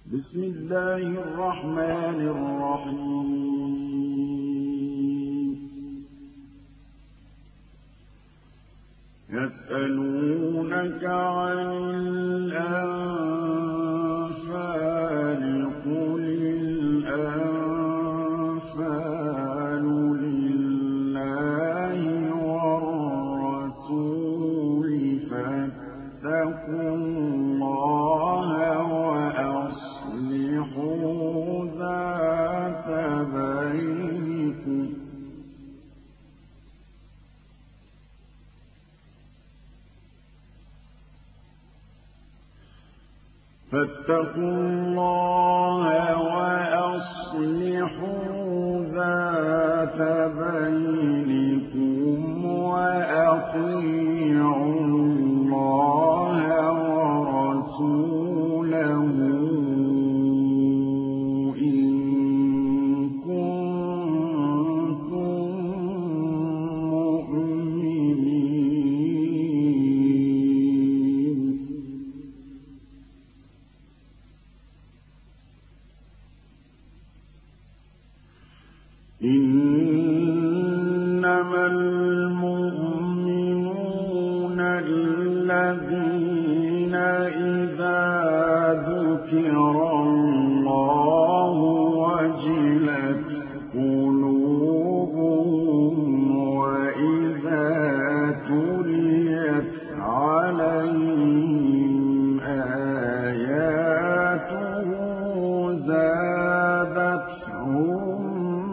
بسم الله الرحمن الرحيم يسألونك عن الأنفال قل الأنفال لله والرسول فاتقوا الله وأصلحوا ذات بينكم فاتقوا الله وأصلحوا ذات بينكم وأطيعوا الله ورسوله إن كنتم مؤمنين إنما المؤمنون الذين إذا ذكر الله وجلت قلوبهم وإذا تليت عليهم آياته زادتهم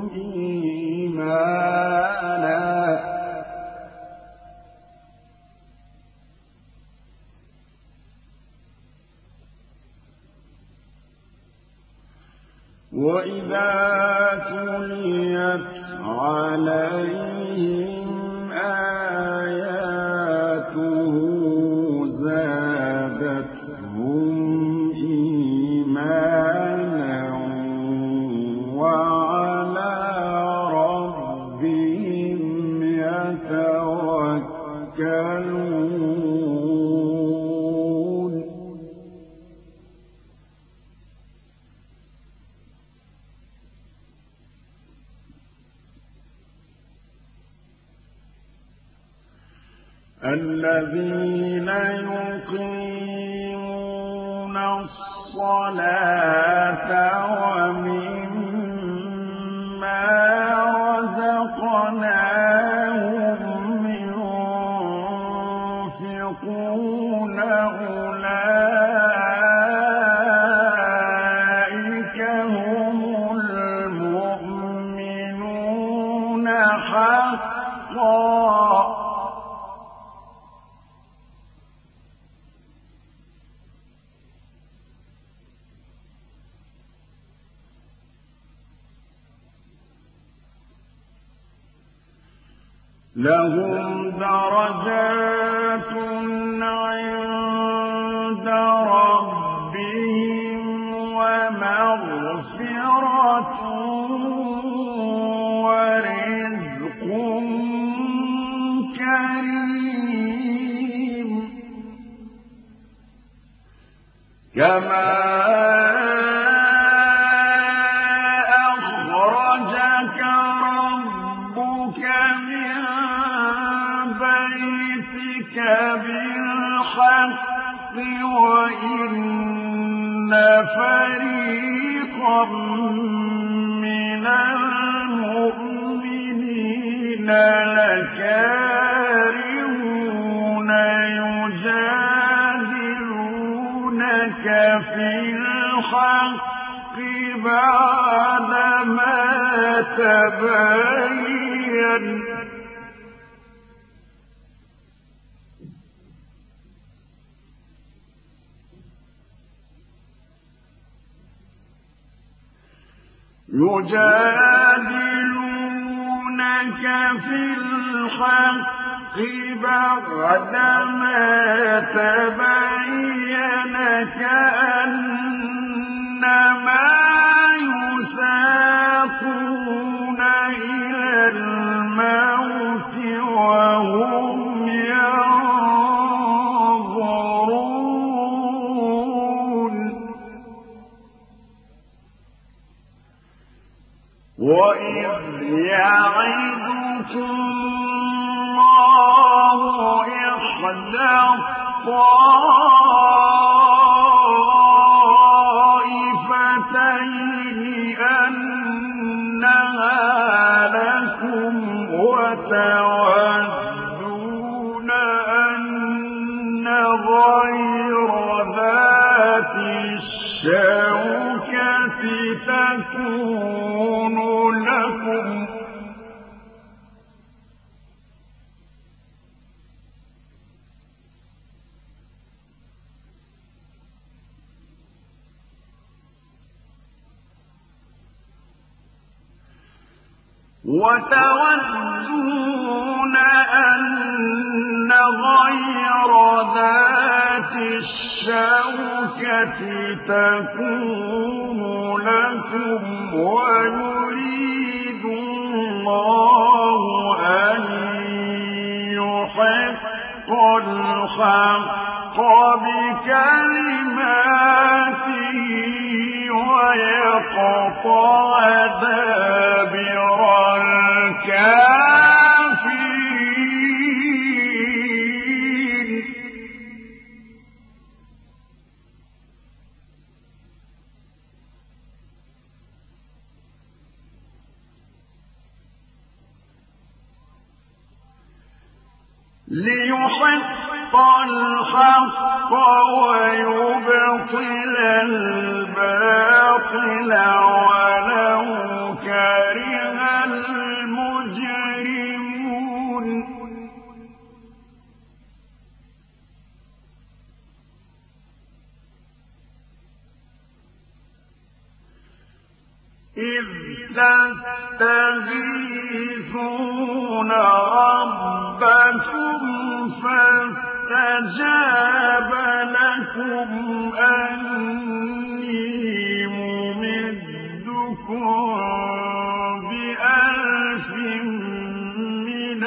وَإِذَا تُلِيَتْ عَلَيْهِمْ آيَاتُهُ زَادَتْهُمْ إِيمَانًا وَعَلَىٰ رَبِّهِمْ يَتَوَكَّلُونَ الذين يقيمون الصلاة ومما رزقناهم ينفقون أولئك هم المؤمنون حقا لهم درجات عند ربهم ومغفرة ورزق كريم كما أخرجك ربك من بيتك بالحق وإن فريقا من المؤمنين لكارهون يجادلونك في الحق بعدما تبين يجادلونك في الحق بعدما تبين كأنما يساقون إلى الموت وهم ينظرون وإذ يعدكم الله إحدى الطائفتين أنها لكم وتودون أن غير ذات الشوكة تكون لكم وتودون أن غير ذات الشوكة تكون لكم ويريد الله أن يحق الحق بكلماته ويقطع دابر الكافرين ليحق الحق ويبطل الباطل ولو كره المجرمون إذ تستغيثون ربكم فاستجاب لكم أني ممدكم بألف من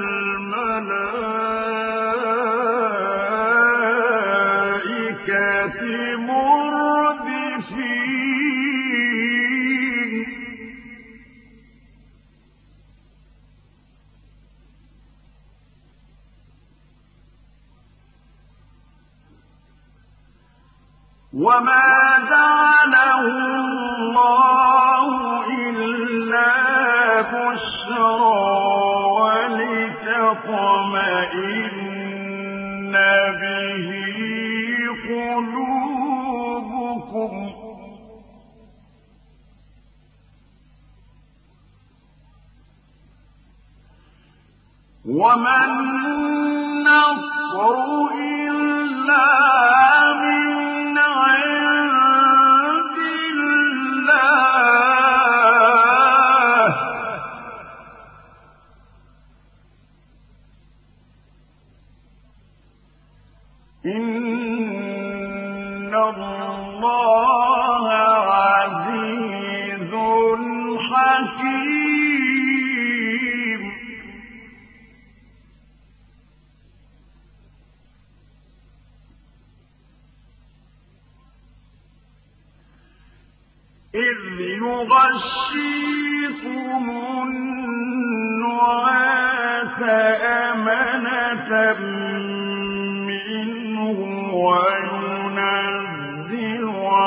الملائكة مردفين وما جعله الله إلا بشرى ولتطمئن به قلوبكم وما النصر إلا من عند الله إن الله عزيز حكيم إذ يغشيكم النعاس أمنة منه وينزل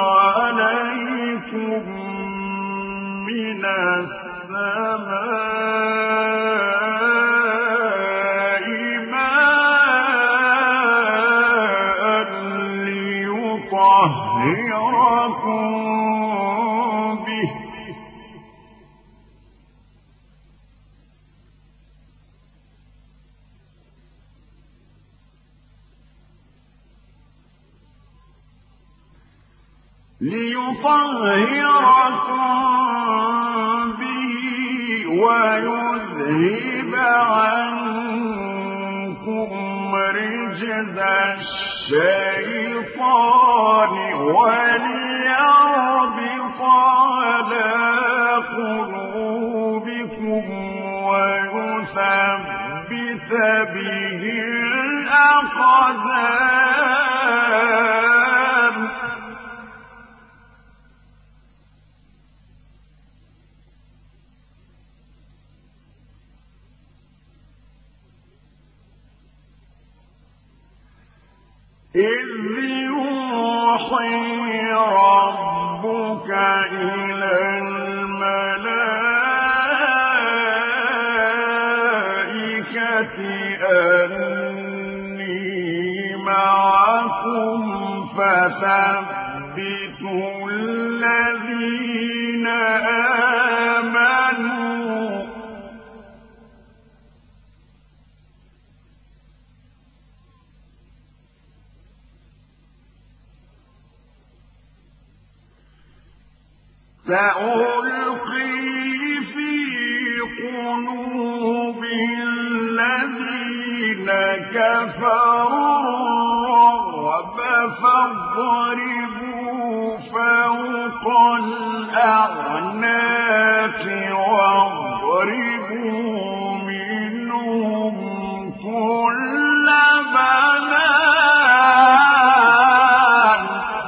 عليكم من السماء ماء ليطهركم به ويذهب عنكم رجز الشيطان وليربط على قلوبكم ويثبت به الأقدام. إذ يوحي ربك إلى الملائكة أني معكم فثبتوا الذين آمنوا سألقي في قلوب الذين كفروا الرعب فاضربوا فوق الأعناق واضربوا منهم كل بنان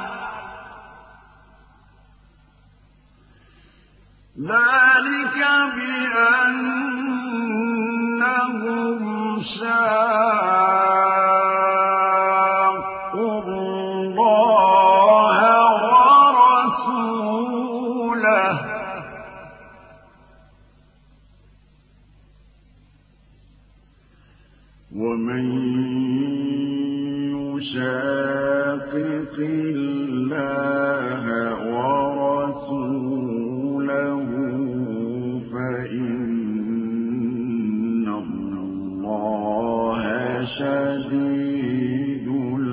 ذلك بأنهم شاقوا الله ورسوله ومن يشاقق الله ورسوله فإن الله شديد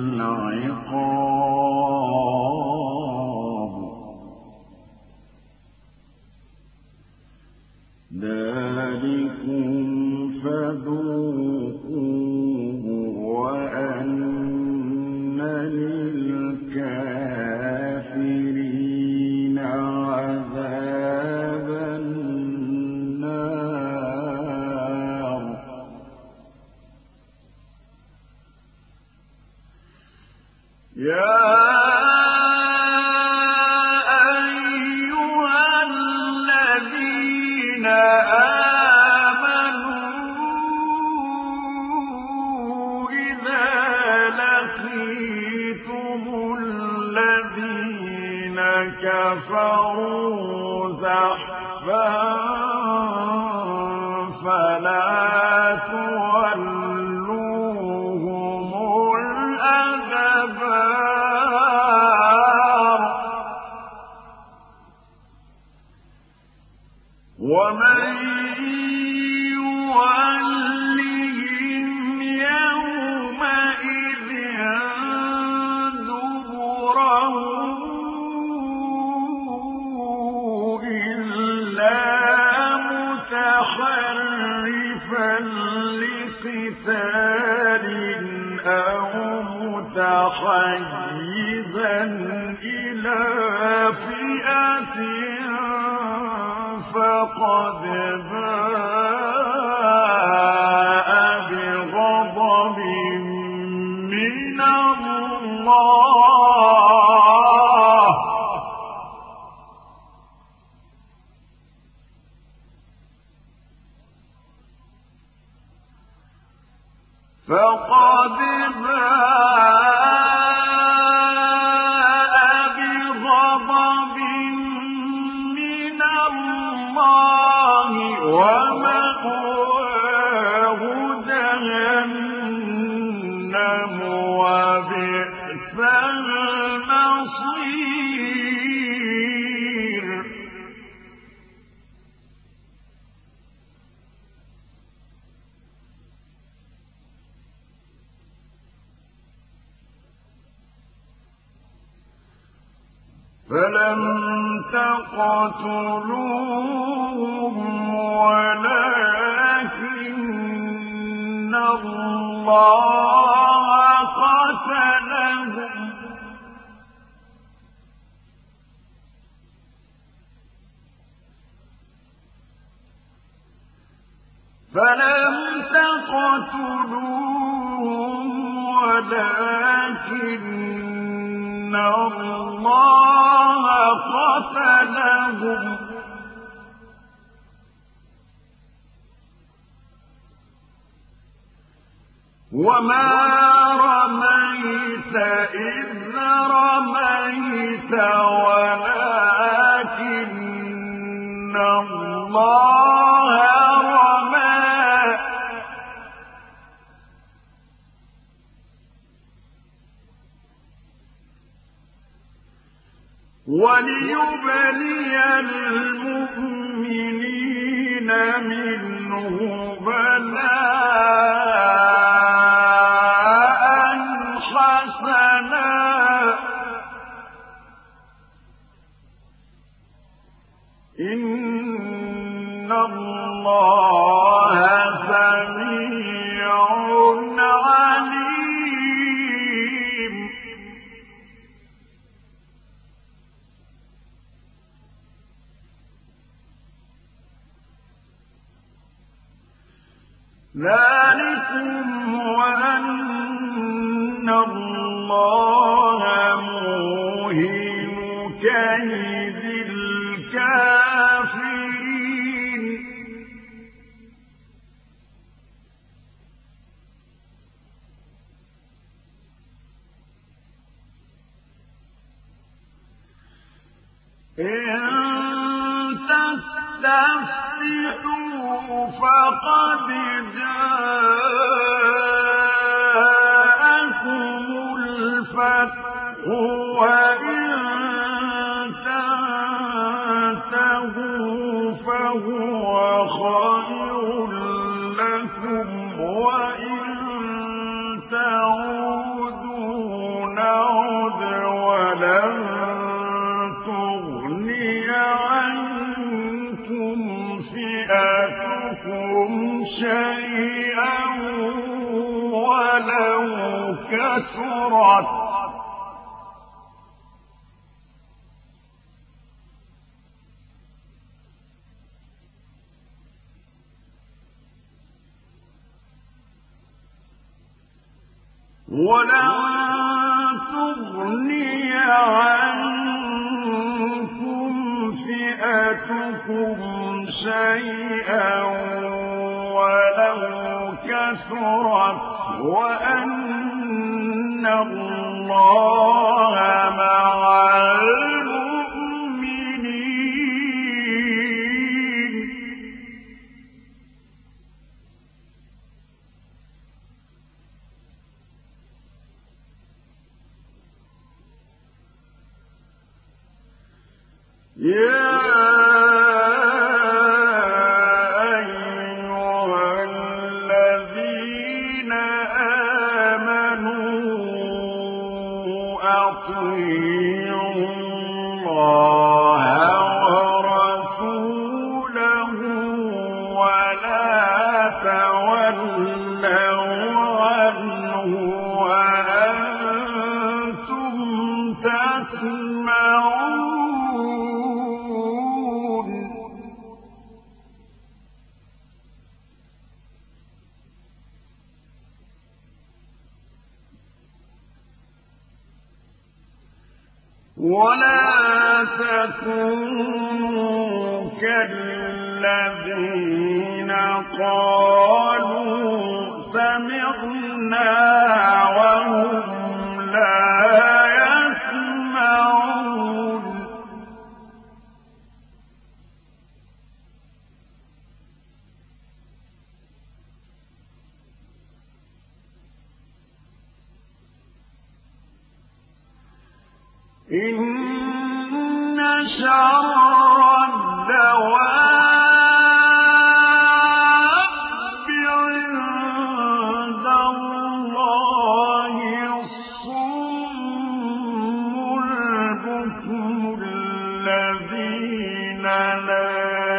العقاب ذلكم فذوقوه وأن للكافرين عذاب النار يا أيها الذين آمنوا إذا لقيتم الذين كفروا زحفا فلا تولوهم الأدبار ومن يولهم يومئذ دبره إلا متحرفا لقتال أو متحيزا إلى فئة فقد باء بغضب من الله فقد باء بغضب من الله ومأواه جهنم وبئس المصير فلم تقتلوهم ولكن الله قتلهم فلم تقتلوهم ولكن الله قتلهم وما رميت إذ رميت ولكن الله رمى وليبلي المؤمنين منه بلاء حسنا إن الله سميع عليم ذلكم وأن الله موهن كيد الكافرين إن تستفتحوا فقد جاءكم الفتح وإن تنتهوا فهو خير لكم وإن تعودوا نعد ولن تغني عنكم فئتكم شيئا ولو كثرت ولن تغني عنكم فئتكم شيئا ولو كثرت وأن الله مع المؤمنين يا أيها الذين آمنوا أطيعوا الله ورسوله ولا تولوا عنه وأنتم تسمعون ولا تكونوا كالذين قالوا سمعنا وهم لا يسمعون إن شر الدواب عند الله الصم البكم الذين لا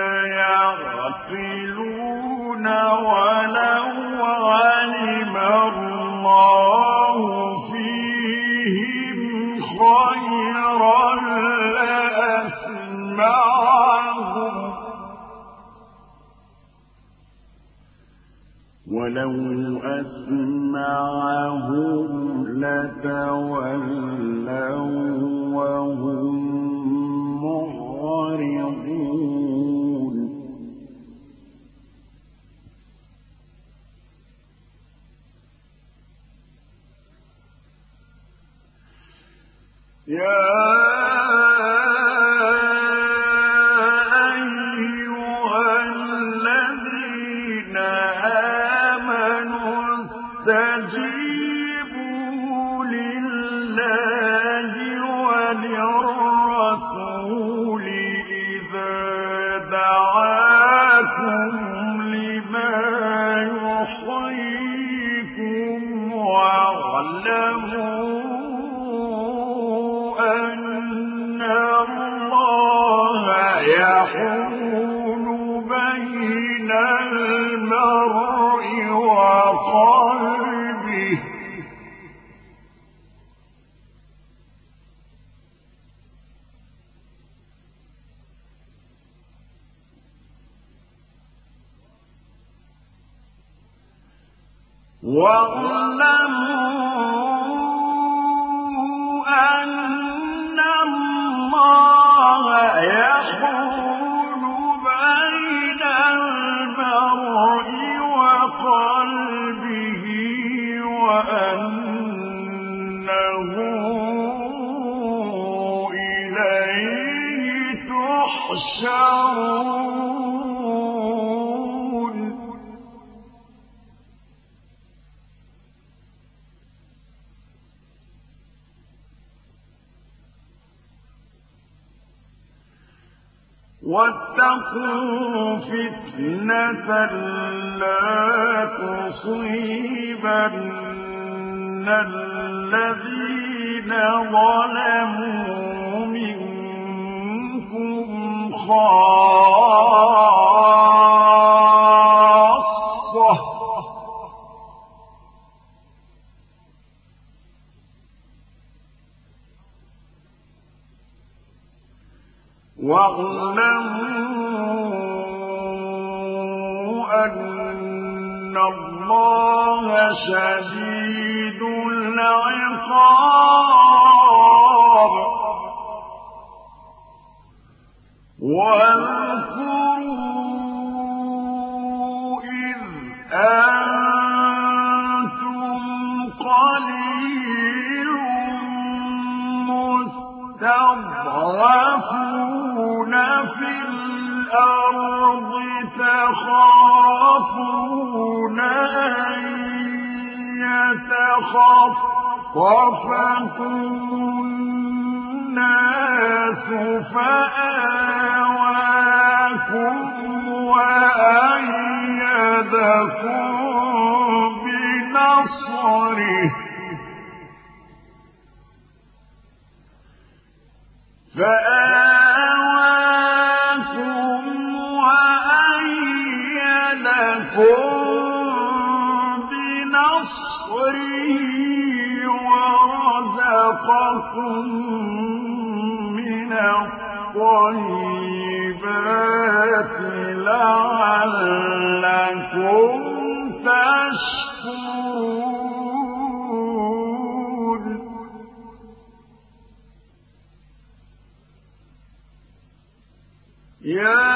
يعقلون ولو علم الله فيهم خيرا لأسمعهم ولو أسمعهم لتولوا وهم معرضون واعلموا أن الله يحول بين المرء وقلبه وأنه إليه تحشرون واتقوا فتنة لا تصيبن الذين ظلموا منكم خاصة واعلموا أن الله شديد العقاب واذكروا إذ أنتم قليل مستضعفون في الأرض تخافون أن يتخطفكم الناس فآواكم وأيدكم بنصره ورزقكم من الطيبات لعلكم تشكرون يا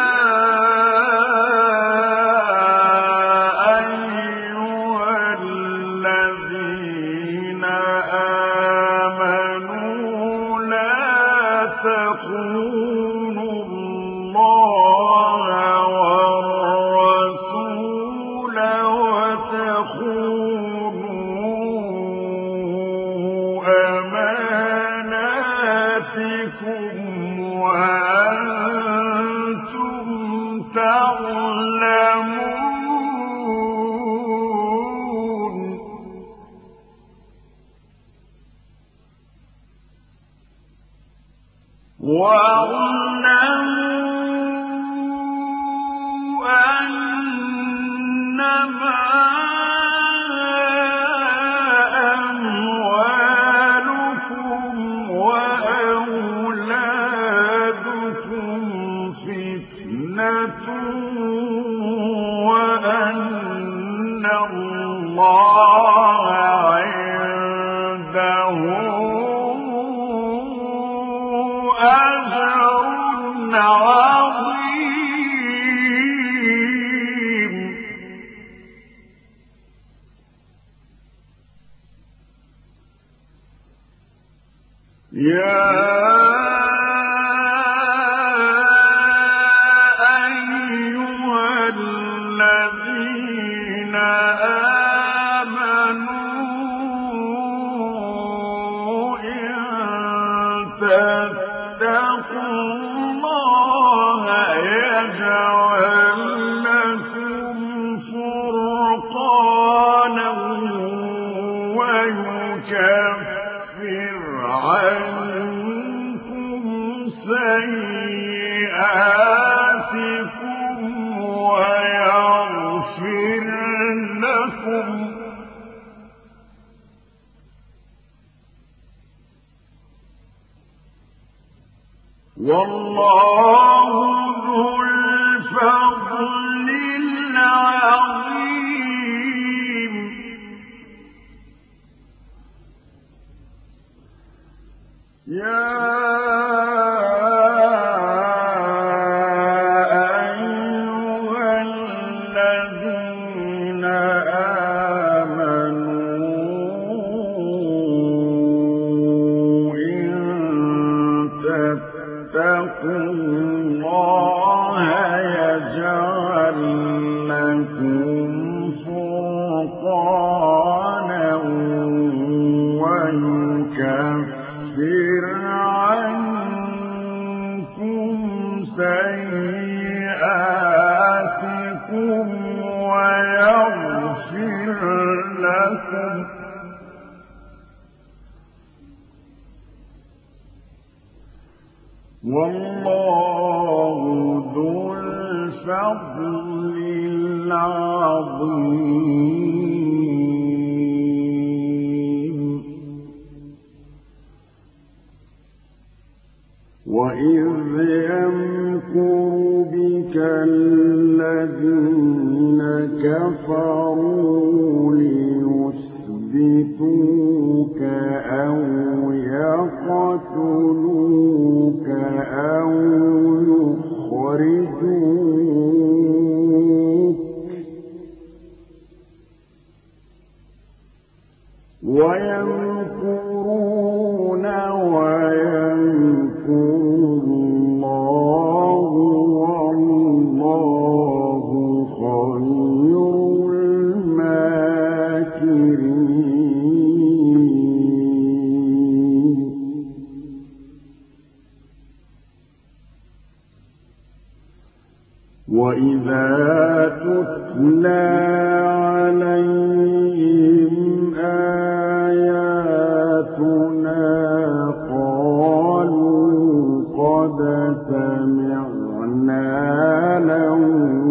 والله ذو الفضل العظيم واتقوا الله يجعل لكم فرقانا ويكفر عنكم سيئاتكم ويغفر لكم والله ذو الفضل العظيم وإذ يمكر بك الذين كفروا ليثبتوك أو يقتلوك أو يخرجوك ويمكرون ويمكر الله والله خير الماكرين وإذا تتلى عليهم آياتنا قالوا قد سمعنا لو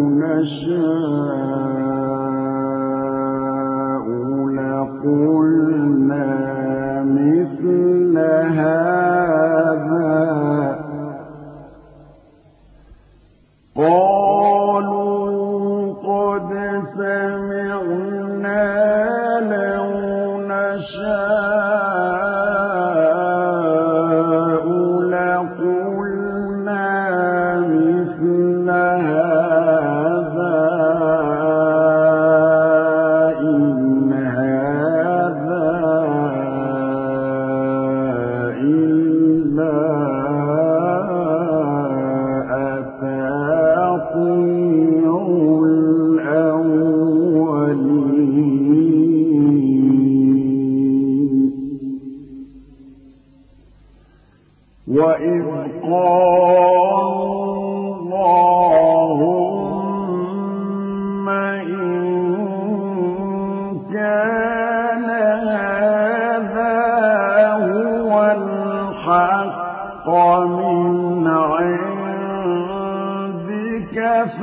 نشاء لقلنا مثل هذا قالوا قد سمعنا لو نشاء لقلنا مثل هذا إن هذا إلا أساطير الأولين وإذ قالوا اللهم إن كان هذا هو الحق من عندك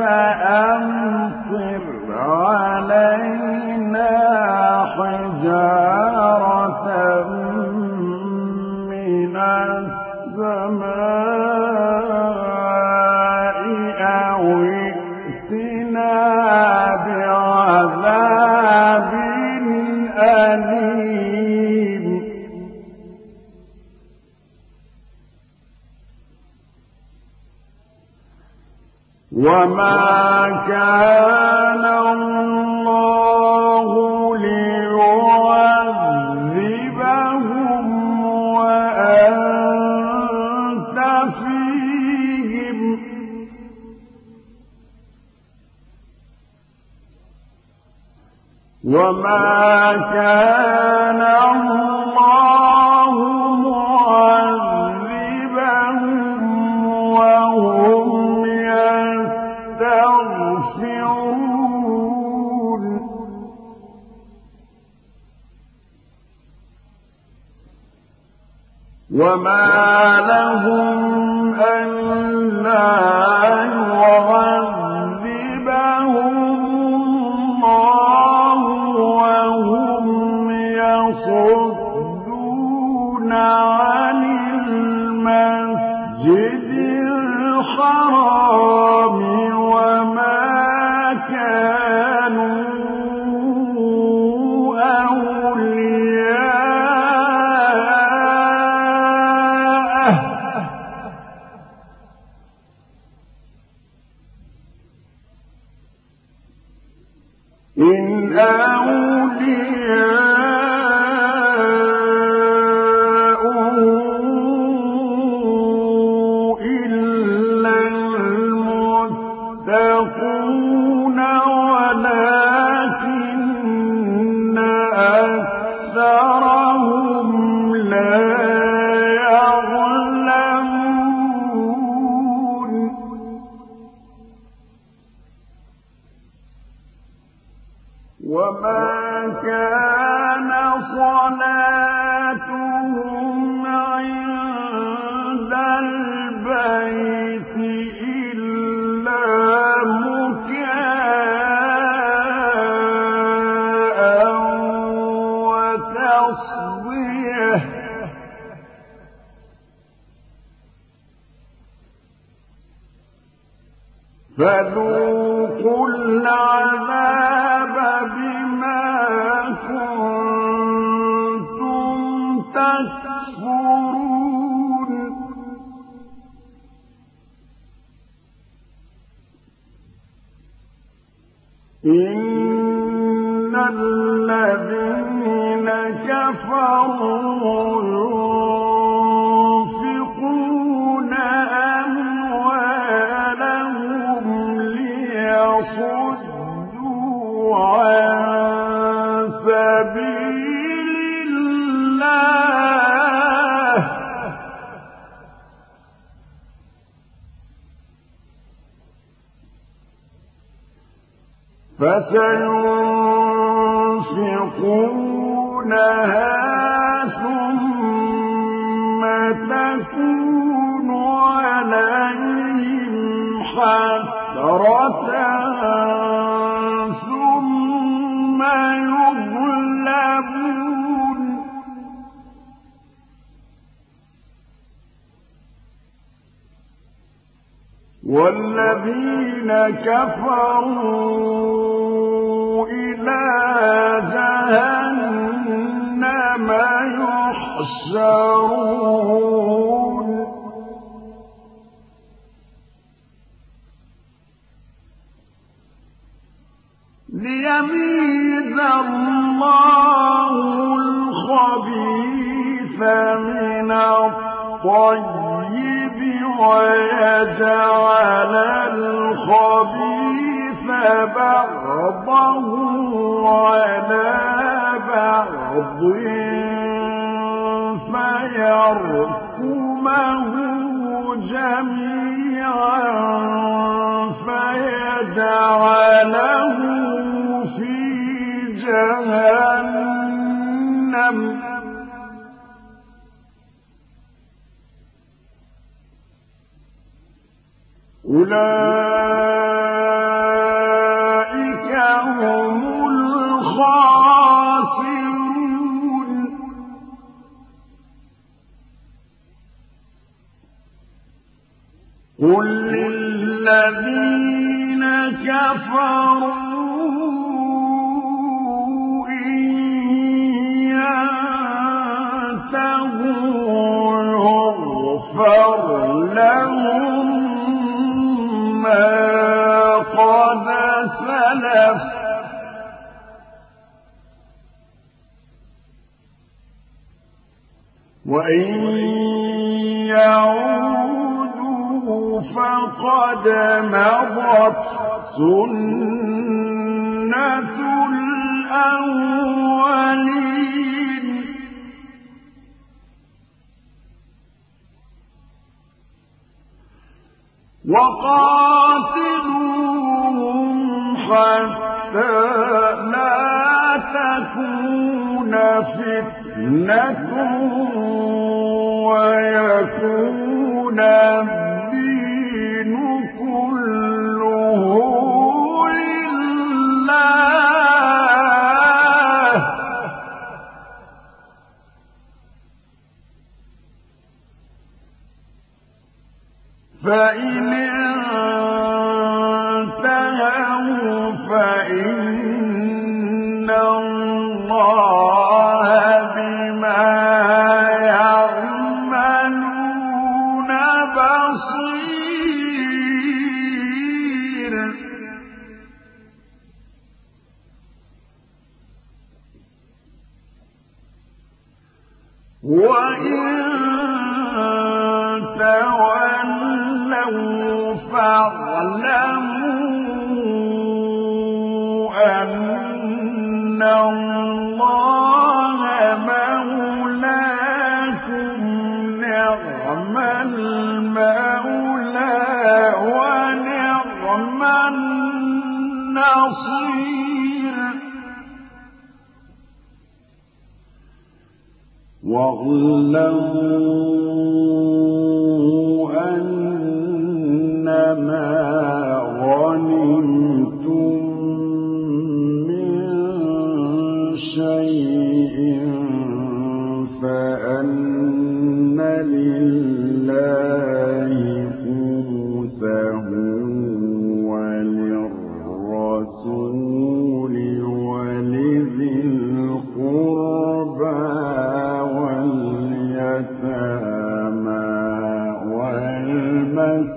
فأمطر علينا حجارة من السماء أو ائتنا بعذاب أليم وما كان الله ليعذبهم وأنت فيهم وما كان الله معذبهم وهم يستغفرون وما لهم ألا يعذبهم الله وهم يصدون عن المسجد الحرام وما كانوا أولياءه إن أولياؤه إلا إلا مكاء وتصديه فذوقوا العذاب بما كنتم تكفرون إن الذين كفروا ينفقون أموالهم ليصدوا عن سبيل الله فسينفقونها ثم تكون عليهم حسرة ثم يغلبون والذين كفروا إلى جهنم يحشرون ليميز الله الخبيث من الطيب ويجعل الخبيث بعضه على بعض فيركمه جميعا فيجعله في جهنم أولئك هم الخاسرون قل للذين كفروا إن ينتهوا يغفر لهم ما قد سلف وإن يعودوا فقد مضت سنة الأولين وقاتلوهم حتى لا تكون فتنة ويكون الدين كله لله فإن انتهوا فإن الله بما يعملون بصير وإن تولوا فاعلموا أن الله مولاكم نعم المولى ونعم النصير واعلموا أن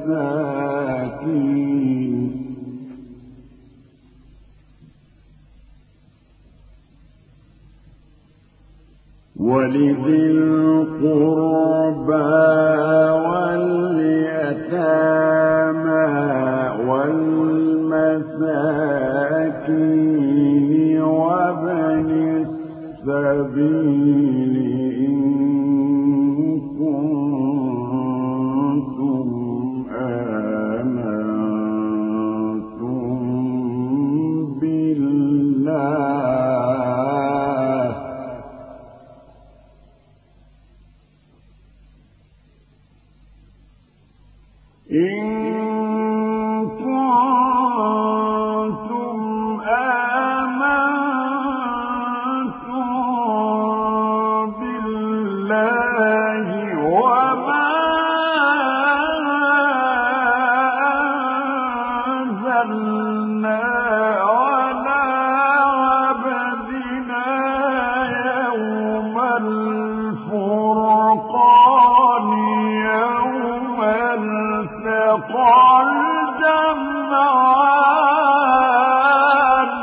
المساكين ولذي القربى واليتامى والمساكين وابن السبيل إن كنتم آمنتم بالله وما أنزلنا على عبدنا يوم الفرقان يوم التقى الجمعان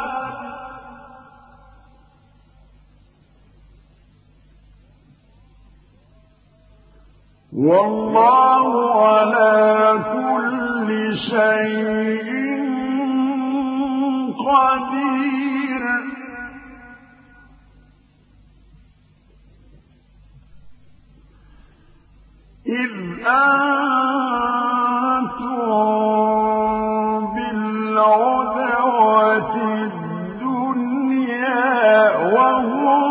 والله على كل شيء قدير إذ أنتم بالعدوة الدنيا وهم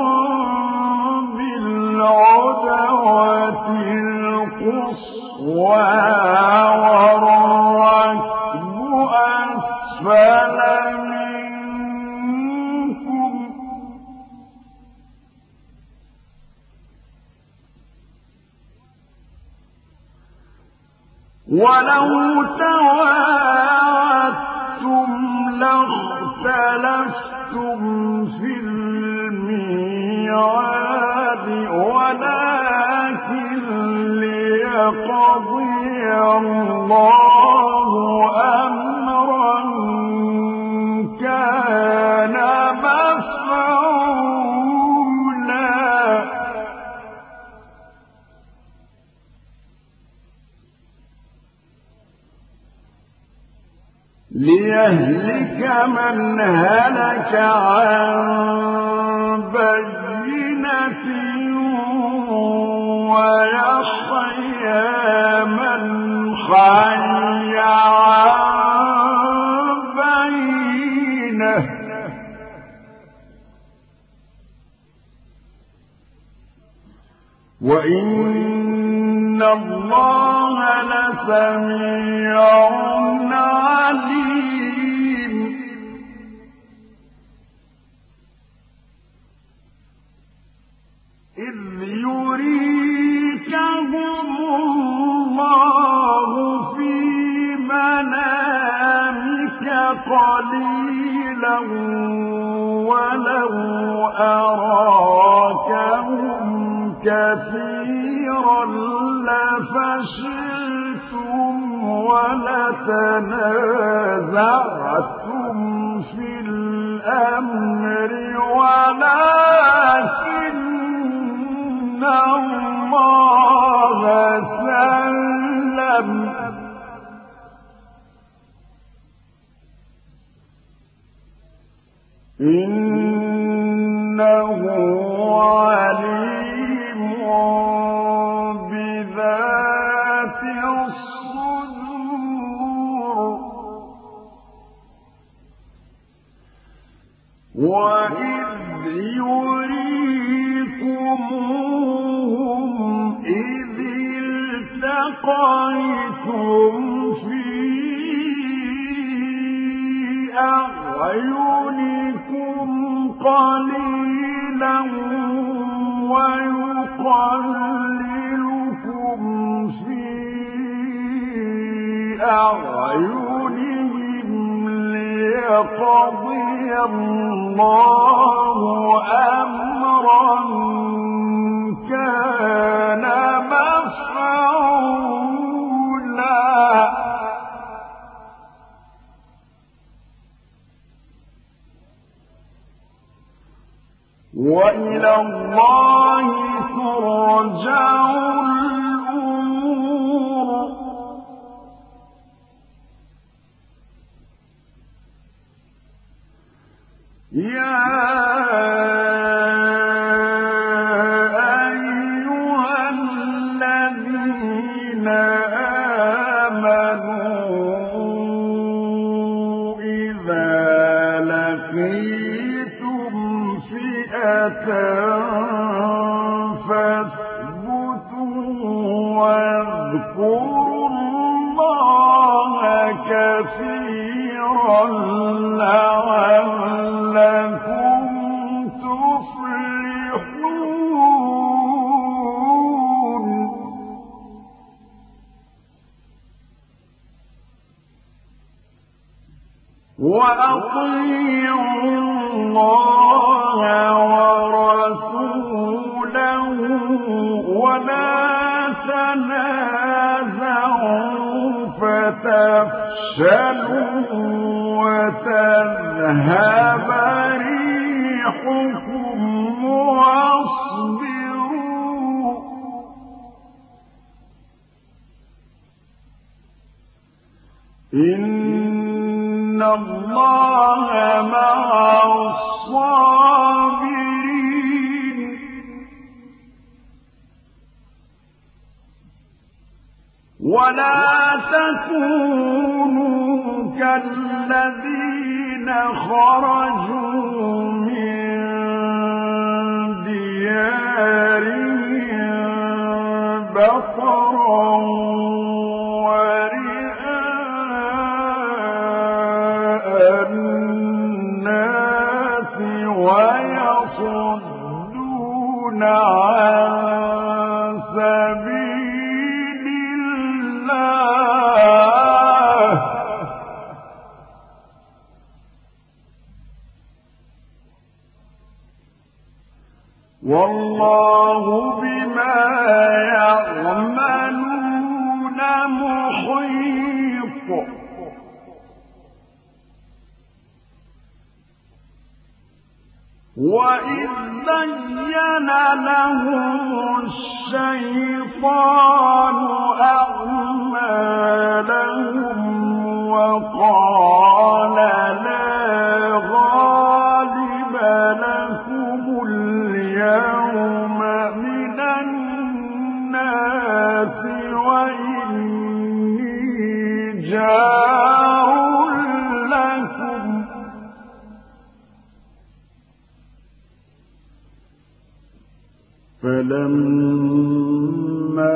بالعدوة القصوى والركب أسفل منكم ولو تواعدتم لاختلفتم في الميعاد ولكن ليقضي الله أمرا كان مفعولا ليهلك من هلك عن بينة ويحيى من حي عن بينة وإن الله لسميع عليم إذ يريكهم الله في منامك قليلا ولو أراكهم كثيرا لفشلتم ولتنازعتم في الأمر ولكن الله سلم إنه عليم بذات الصدور وإذ يريكموهم إذ التقيتم في أعينكم قليلا ويقللكم في أعينهم ليقضي الله أمرا كان مفعولا وإلى الله ترجع الأمور. يا أيها الذين آمنوا إذا لقيتم فئة فاثبتوا واذكروا الله كثيرا لعلكم تفلحون. وأطيعوا الله ورسوله ولا تنازعوا فتفشلوا وتذهب ريحكم واصبروا إن الله مع الصابرين. ولا تكونوا كالذين خرجوا من ديارهم بطرا الناس ويصدون عن سبيل الله والله بما يعملون محيط. وإذ زين لهم الشيطان أعمالهم وقال لا غالب لكم اليوم من الناس وإني جار لكم فلما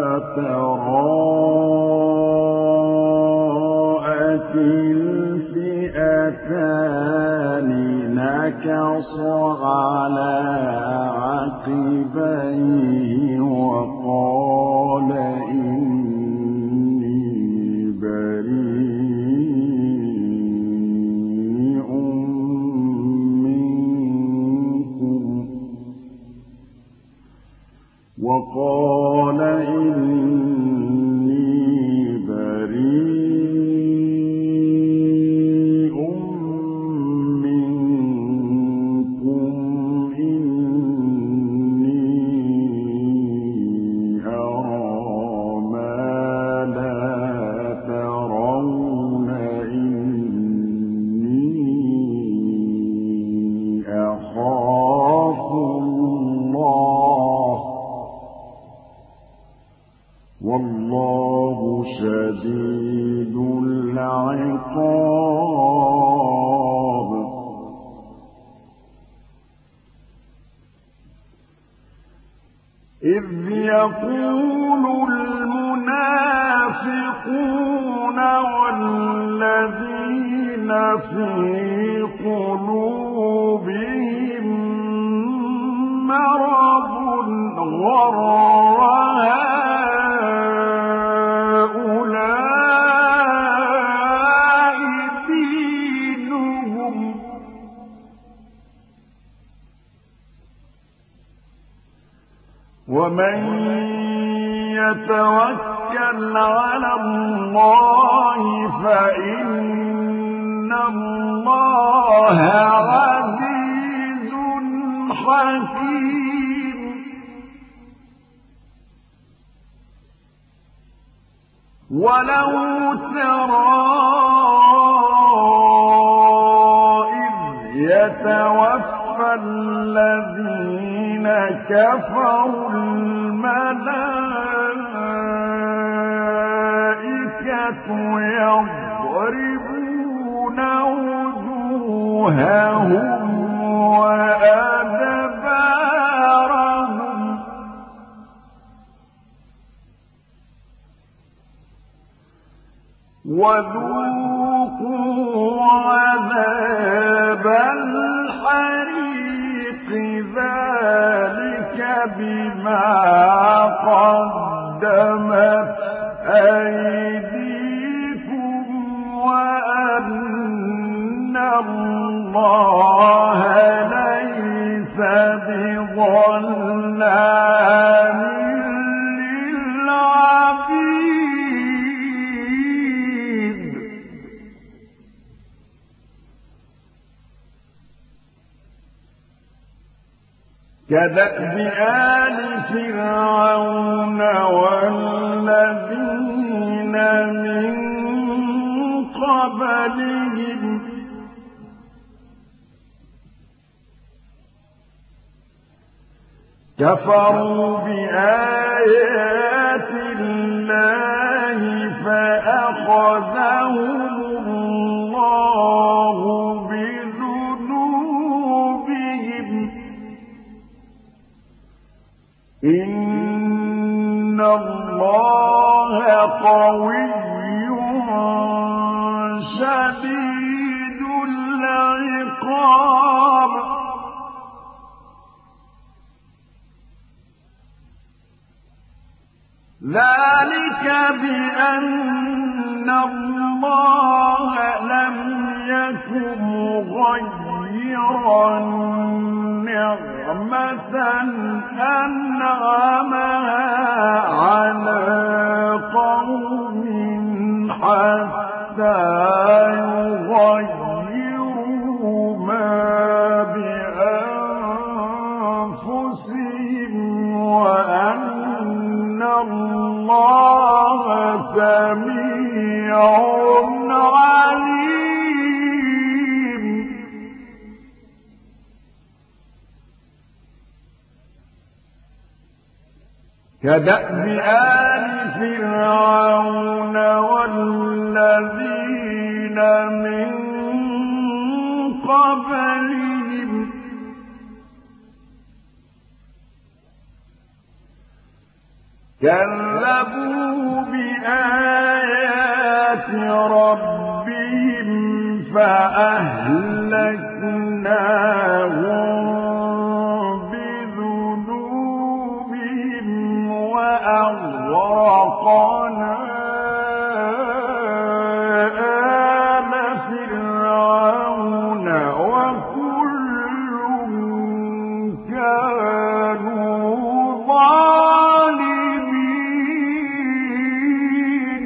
تراءت الفئتان نكص على عقبيه وقال إني بريء منكم وقال إني بريء منكم إني أرى ما لا ترون إني أخاف الله والله شديد العقاب. إذ يقول المنافقون والذين في قلوبهم مرض غر هؤلاء دينهم ومن يتوكل على الله فإن الله عزيز حكيم. حكيم ولو ترى إذ يتوفى الذين كفروا الملائكة يضربون وجوههم وأدبارهم وذوقوا عذاب الحريق ذلك بما قدمت أيديكم وأن الله ليس بظلام للعبيد كدأب آل فرعون والذين من قبلهم كفروا بآيات الله فأخذهم الله بذنوبهم إن الله قوي شديد العقاب ذلك بأن الله لم يكن مغيرا نعمة أنعمها على قوم حتى يغيروا ما بأنفسهم وأن الله سميع عليم كدأب آل فرعون والذين من قبلهم كذبوا بآيات ربهم فأهلكناهم بذنوبهم وأغرقنا آل فرعون وكل كانوا ظالمين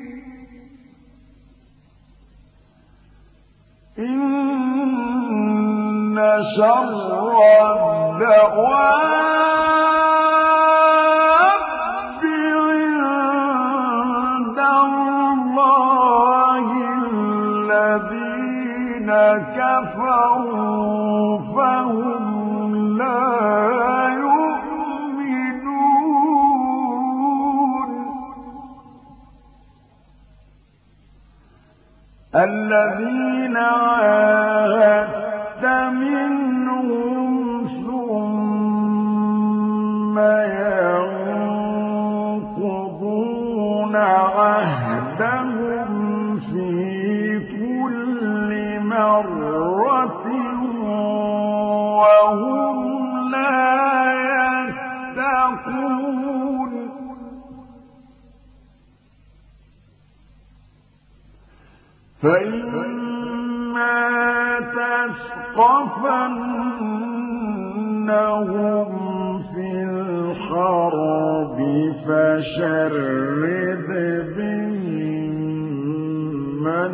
إن شر الدواب عند الله الذين كفروا فهم لا يؤمنون الذين عاهدت منهم ثم ينقضون عهدهم في كل مرة وهم لا يتقون فإما تثقفنهم في الحرب فشرد بهم من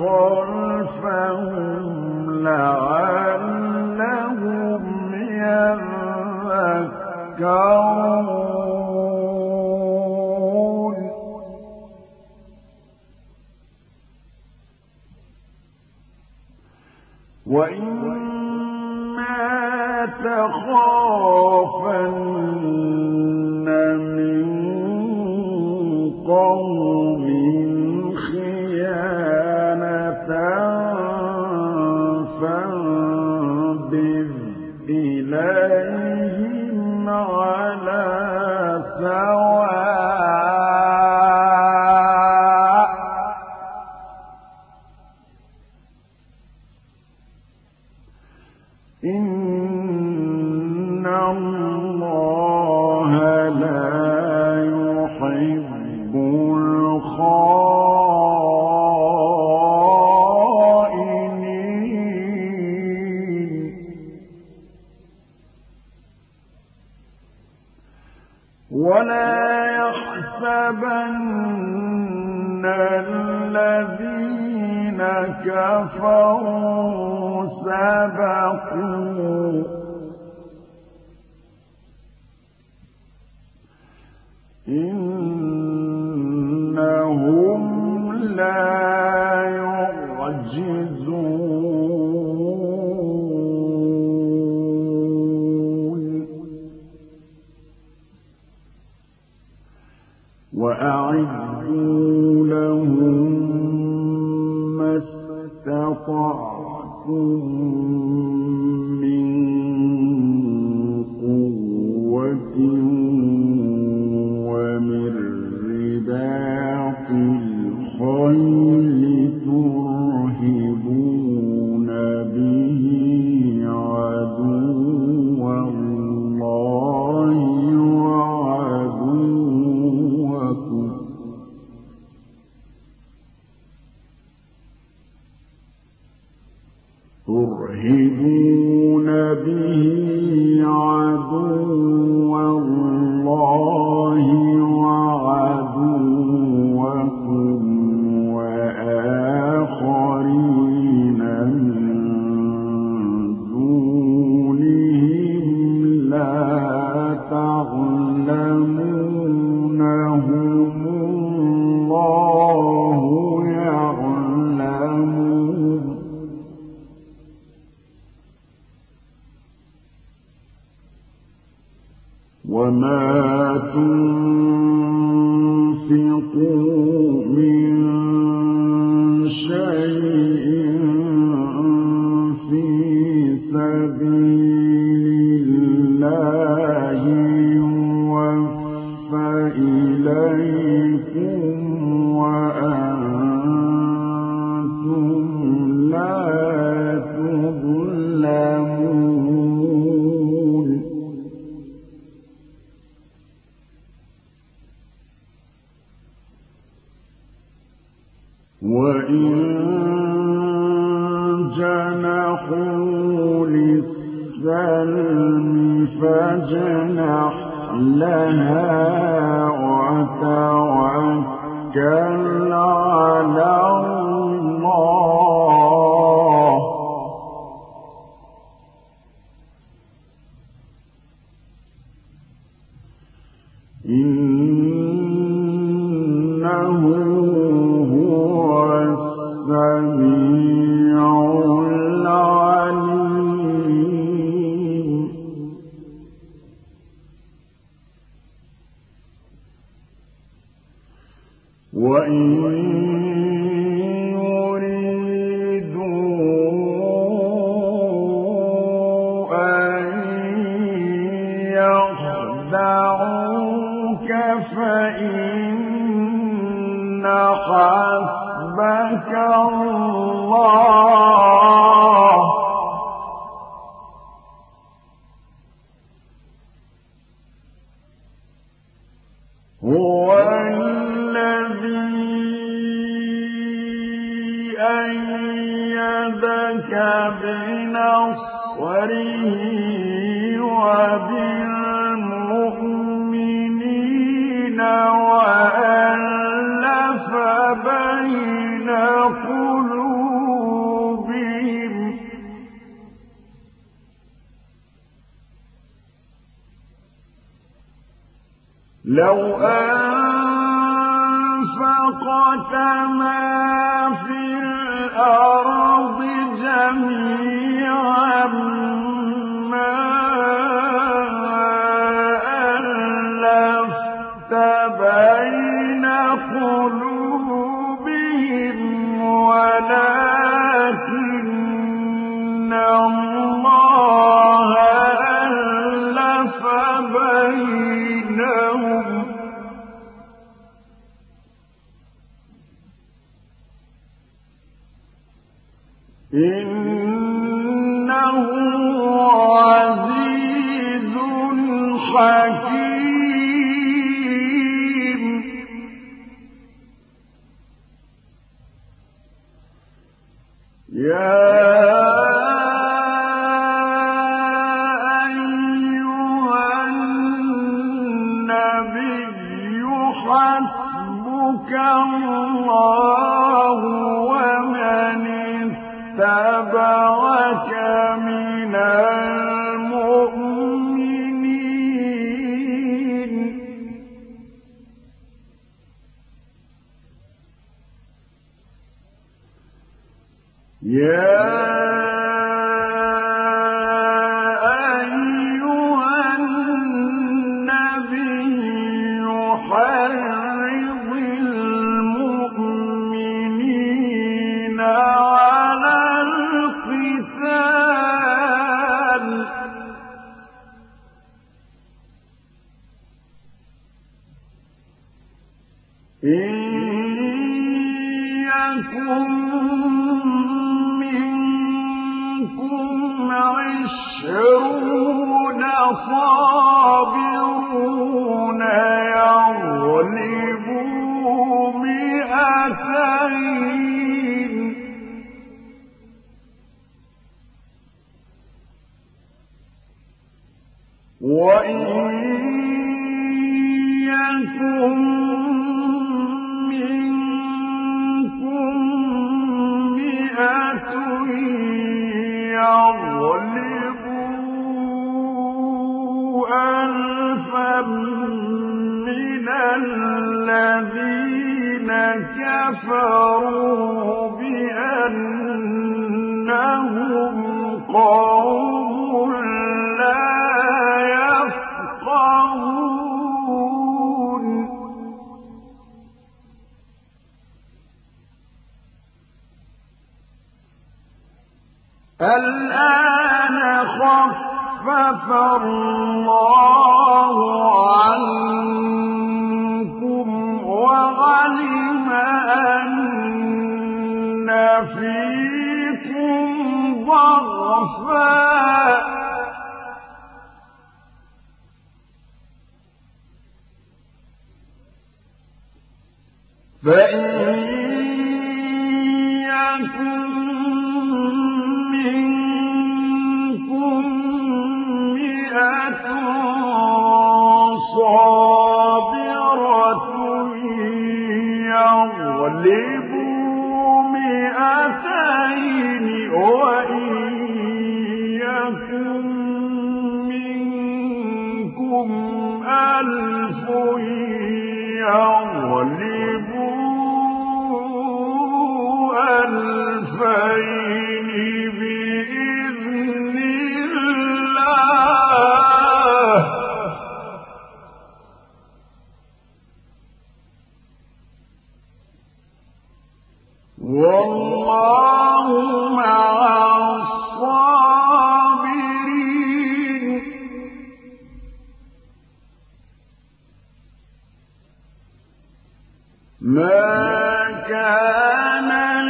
خلفهم لعلهم يتقون وَإِمَّا تَخَافَنَّ مِن قَوْمٍ خِيَانَةً فَانبِذْ إِلَيْهِمْ عَلَىٰ سَوَاءٍ ۚ إِنَّ اللَّهَ لَا يُحِبُّ الْخَائِنِينَ وَلَا يَحْسَبَنَّ الَّذِينَ كَفَرُوا سَبَقُوا ۚ إِنَّهُمْ لَا يُعْجِزُونَ وَأَعِدُّوا لَهُم مَّا اسْتَطَعْتُم مِّن قُوَّةٍ وَمِن رِّبَاطِ الْخَيْلِ تُرْهِبُونَ بِهِ عَدُوَّ اللَّهِ وَعَدُوَّكُمْ وَآخَرِينَ مِن دُونِهِمْ لَا تَعْلَمُونَهُمُ اللَّهُ يَعْلَمُهُمْ ۚ وَمَا تُنفِقُوا مِن شَيْءٍ فِي سَبِيلِ اللَّهِ يُوَفَّ إِلَيْكُمْ وَأَنتُمْ لَا تُظْلَمُونَ وَإِن جَنَحُوا لِلسَّلْمِ فَاجْنَحْ لَهَا وَتَوَكَّلْ عَلَى اللَّهِ ۚ إِنَّهُ هُوَ السَّمِيعُ الْعَلِيمُ وَإِن يُرِيدُوا أَن يَخْدَعُوكَ فَإِنَّ حَسْبَكَ اللَّهُ ۚ هُوَ الَّذِي أَيَّدَكَ بِنَصْرِهِ وَبِالْمُؤْمِنِينَ وَأَلَّفَ بَيْنَ قُلُوبِهِمْ ۚ لو أنفقت ما في الأرض جميعا ما ألفت بين قلوبهم ولكن الله ألف بينهم إنه عزيز حكيم يا أيها النبي حسبك الله ومن اتبعك من المؤمنين يا أيها النبي حرض المؤمنين على القتال إن يكن منكم 20 صابرون يغلبوا 200 وإن يكن منكم 100 يغلبوا 1000 من الذين كفروا بأنهم قوم لا يفقهون الآن خفف الله عنكم وعلم أن فيكم ضعفا فإن يكن منكم 100 صابرة يغلبوا 200 وإن يكن منكم 1000 يغلبوا 2000 بإذن الله والله مع الصابرين ما كان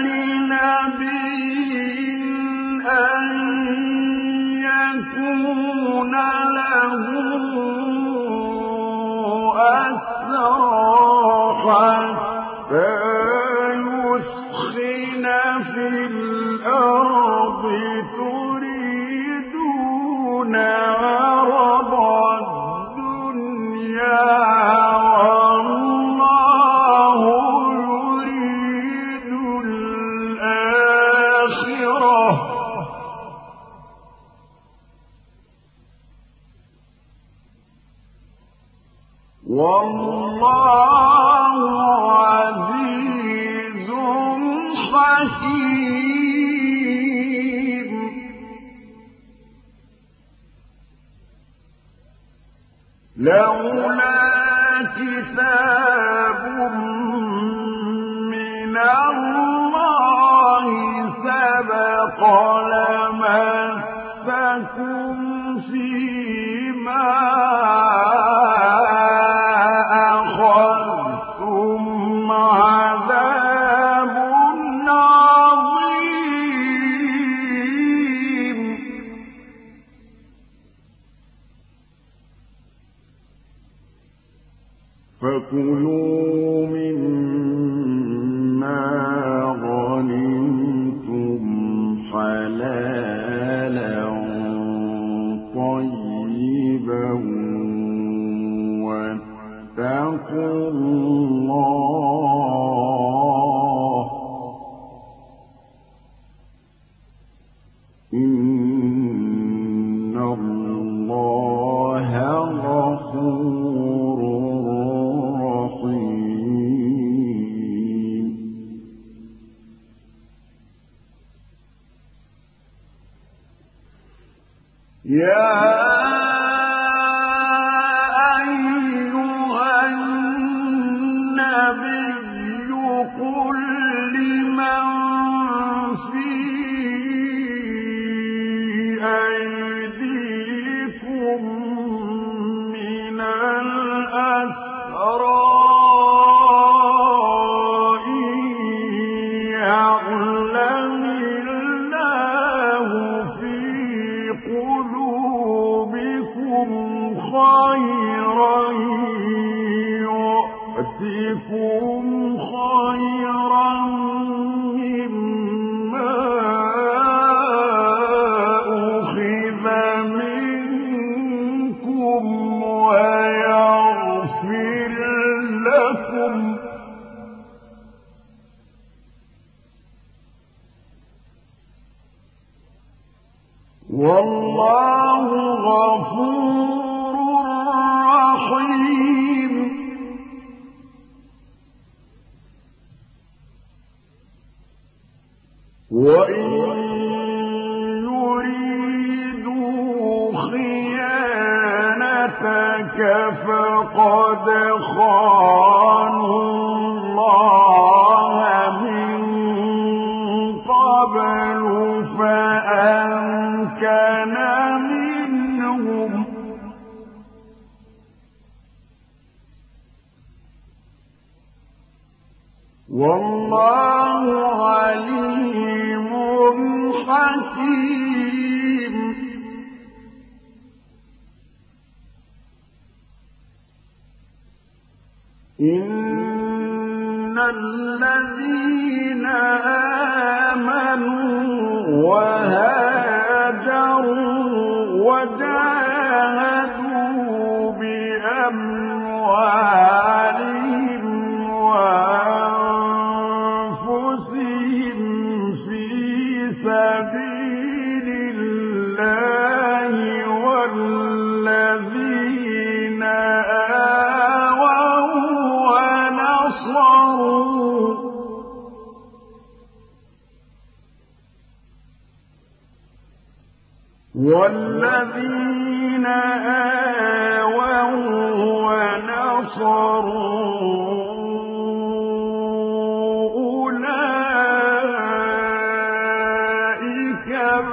لنبي أن يكون له أسرى حتى يثخن في الأرض تريدون عرض الدنيا والله عزيز حكيم. لولا كتاب من الله سبق لمسكم فيما أخذتم عذاب عظيم. فكلوا مما غنمتم حلالا طيبا واتقوا الله إن الله غفور رحيم. يا أيها النبي قل لمن في أيديكم من الأسرى إن يعلم الله في قلوبكم خيرا يؤتكم خيرا مما أخذ منكم ويغفر لكم والله غفور رحيم. وإن يريدوا خيانتك فقد خانوا الله من قبل فأمكن منهم والله عليم حكيم. إن الذين آمنوا وهاجروا وجاهدوا بأموالهم وأنفسهم في سبيل الله والذين آووا ونصروا أولئك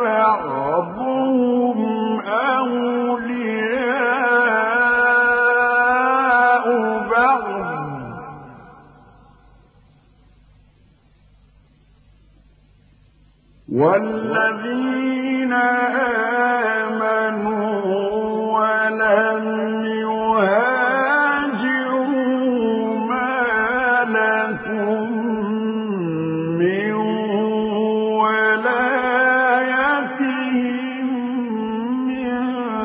بعضهم أولياء بعض والذين آمنوا ولم يهاجروا ما لكم من ولايتهم من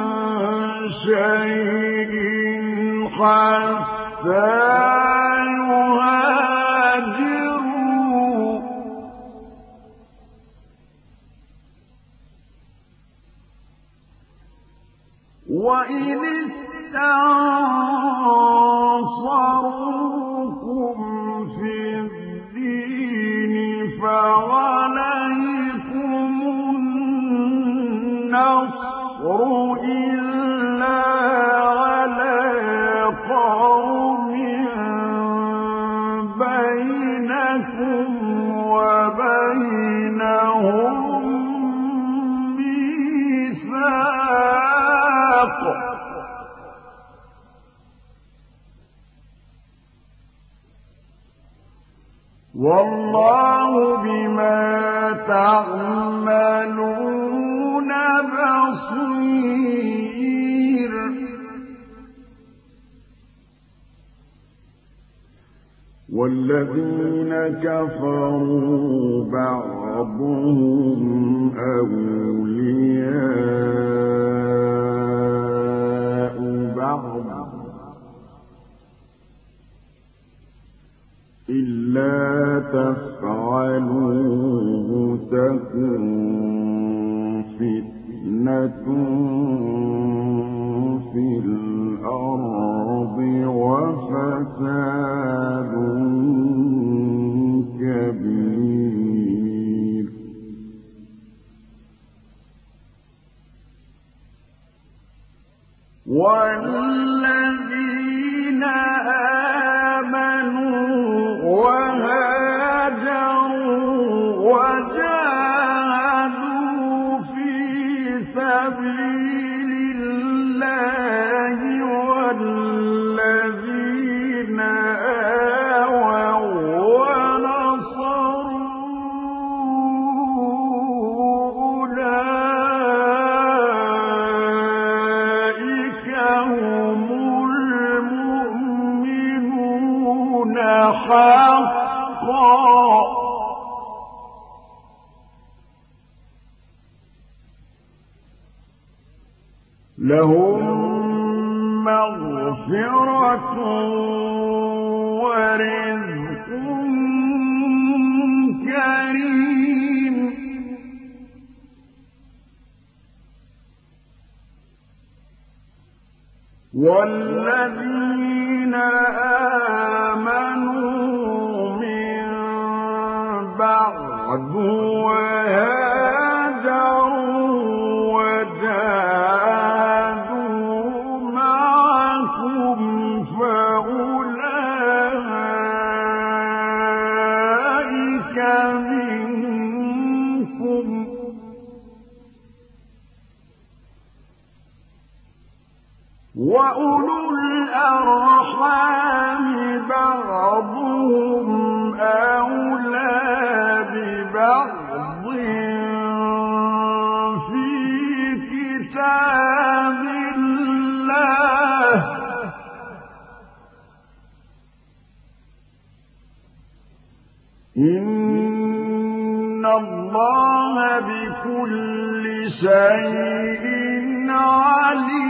شيء حتى وإن استنصروكم نَصَرُوكُمْ فِي الدِّينِ فَعَلَيْكُمُ النَّصْرُ إِلَّا عَلَىٰ قَوْمٍ بَيْنَكُمْ وَبَيْنَهُم مِّيثَاقٌ وَاللَّهُ بِمَا تَعْمَلُونَ بَصِيرٌ وَالَّذِينَ كَفَرُوا بَعْضُهُمْ أَوْلِيَاءُ بَعْضٍ إِلَّا تَفْعَلُوهُ تَكُنْ فِتْنَةٌ فِي الْأَرْضِ وَفَسَادٌ كَبِيرٌ وَالَّذِينَ آمَنُوا وَهَاجَرُوا وَجَاهَدُوا فِي سَبِيلِ اللَّهِ وَالَّذِينَ آوَوا وَّنَصَرُوا أُولَٰئِكَ هُمُ الْمُؤْمِنُونَ حَقًّا لَهُم مَّغْفِرَةٌ وَرِزْقٌ كَرِيمٌ وَالَّذِينَ آمَنُوا مِن بَعْدُ وَهَاجَرُوا وَجَاهَدُوا مَعَكُمْ فَأُولَٰئِكَ مِنكُمْ وَأُولُو الْأَرْحَامِ بَعْضُهُمْ أَوْلَىٰ بِبَعْضٍ فِي كِتَابِ اللَّهِ ۗ إِنَّ اللَّهَ بِكُلِّ شَيْءٍ عَلِيمٌ